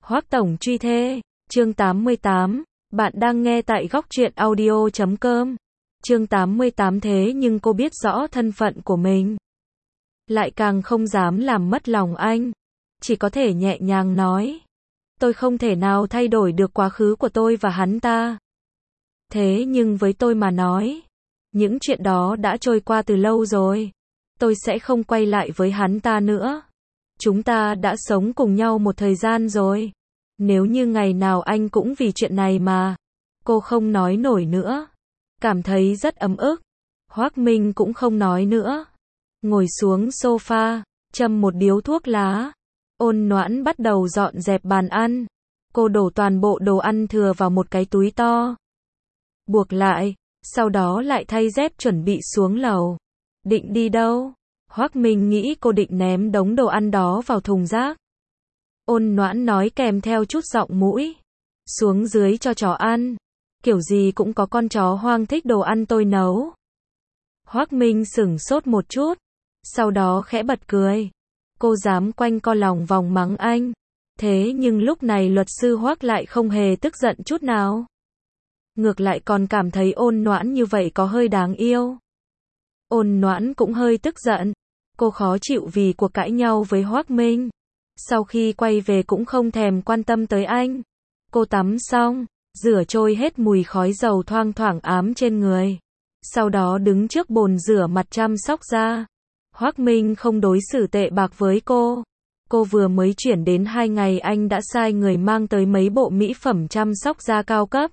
Hoắc Tổng truy thê, chương 88, bạn đang nghe tại góc truyện audio.com. Chương 88 thế nhưng cô biết rõ thân phận của mình. Lại càng không dám làm mất lòng anh. Chỉ có thể nhẹ nhàng nói. Tôi không thể nào thay đổi được quá khứ của tôi và hắn ta. Thế nhưng với tôi mà nói, những chuyện đó đã trôi qua từ lâu rồi. Tôi sẽ không quay lại với hắn ta nữa. Chúng ta đã sống cùng nhau một thời gian rồi. Nếu như ngày nào anh cũng vì chuyện này mà, cô không nói nổi nữa. Cảm thấy rất ấm ức. Hoắc Minh cũng không nói nữa. Ngồi xuống sofa, châm một điếu thuốc lá. Ôn Noãn bắt đầu dọn dẹp bàn ăn. Cô đổ toàn bộ đồ ăn thừa vào một cái túi to. Buộc lại, sau đó lại thay dép chuẩn bị xuống lầu. Định đi đâu? Hoắc Minh nghĩ cô định ném đống đồ ăn đó vào thùng rác. Ôn Noãn nói kèm theo chút giọng mũi. Xuống dưới cho chó ăn. Kiểu gì cũng có con chó hoang thích đồ ăn tôi nấu. Hoắc Minh sửng sốt một chút. Sau đó khẽ bật cười. Cô dám quanh co lòng vòng mắng anh. Thế nhưng lúc này luật sư Hoắc lại không hề tức giận chút nào. Ngược lại còn cảm thấy Ôn Noãn như vậy có hơi đáng yêu. Ôn Noãn cũng hơi tức giận. Cô khó chịu vì cuộc cãi nhau với Hoắc Minh. Sau khi quay về cũng không thèm quan tâm tới anh. Cô tắm xong, rửa trôi hết mùi khói dầu thoang thoảng ám trên người. Sau đó đứng trước bồn rửa mặt chăm sóc da. Hoắc Minh không đối xử tệ bạc với cô. Cô vừa mới chuyển đến 2 ngày anh đã sai người mang tới mấy bộ mỹ phẩm chăm sóc da cao cấp.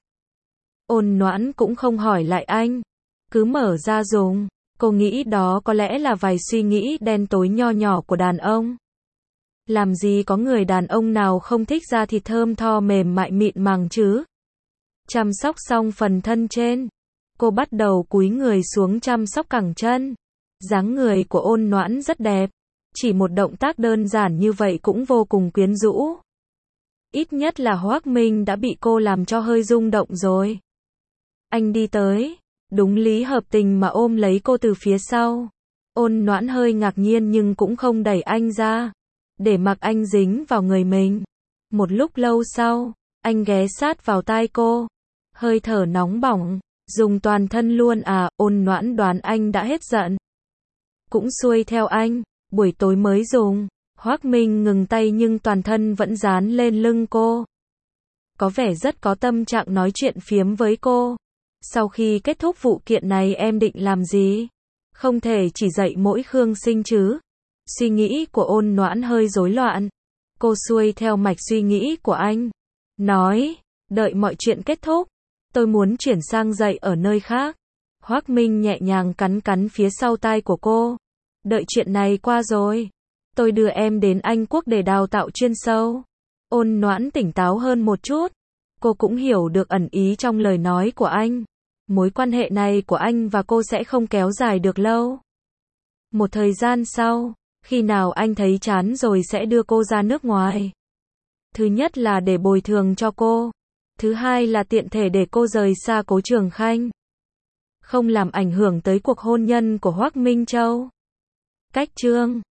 Ôn Noãn cũng không hỏi lại anh. Cứ mở ra dùng. Cô nghĩ đó có lẽ là vài suy nghĩ đen tối nho nhỏ của đàn ông. Làm gì có người đàn ông nào không thích da thịt thơm tho mềm mại mịn màng chứ. Chăm sóc xong phần thân trên. Cô bắt đầu cúi người xuống chăm sóc cẳng chân. Dáng người của Ôn Noãn rất đẹp. Chỉ một động tác đơn giản như vậy cũng vô cùng quyến rũ. Ít nhất là Hoắc Minh đã bị cô làm cho hơi rung động rồi. Anh đi tới. Đúng lý hợp tình mà ôm lấy cô từ phía sau. Ôn Noãn hơi ngạc nhiên nhưng cũng không đẩy anh ra. Để mặc anh dính vào người mình. Một lúc lâu sau, anh ghé sát vào tai cô. Hơi thở nóng bỏng. Dùng toàn thân luôn à? Ôn Noãn đoán anh đã hết giận. Cũng xuôi theo anh. Buổi tối mới dùng. Hoắc Minh ngừng tay nhưng toàn thân vẫn dán lên lưng cô. Có vẻ rất có tâm trạng nói chuyện phiếm với cô. Sau khi kết thúc vụ kiện này em định làm gì? Không thể chỉ dạy mỗi Khương Sinh chứ. Suy nghĩ của Ôn Noãn hơi rối loạn. Cô xuôi theo mạch suy nghĩ của anh. Nói, đợi mọi chuyện kết thúc. Tôi muốn chuyển sang dạy ở nơi khác. Hoắc Minh nhẹ nhàng cắn cắn phía sau tai của cô. Đợi chuyện này qua rồi. Tôi đưa em đến Anh Quốc để đào tạo chuyên sâu. Ôn Noãn tỉnh táo hơn một chút. Cô cũng hiểu được ẩn ý trong lời nói của anh. Mối quan hệ này của anh và cô sẽ không kéo dài được lâu. Một thời gian sau, khi nào anh thấy chán rồi sẽ đưa cô ra nước ngoài. Thứ nhất là để bồi thường cho cô. Thứ hai là tiện thể để cô rời xa Cố Trường Khanh. Không làm ảnh hưởng tới cuộc hôn nhân của Hoắc Minh Châu. Cách chương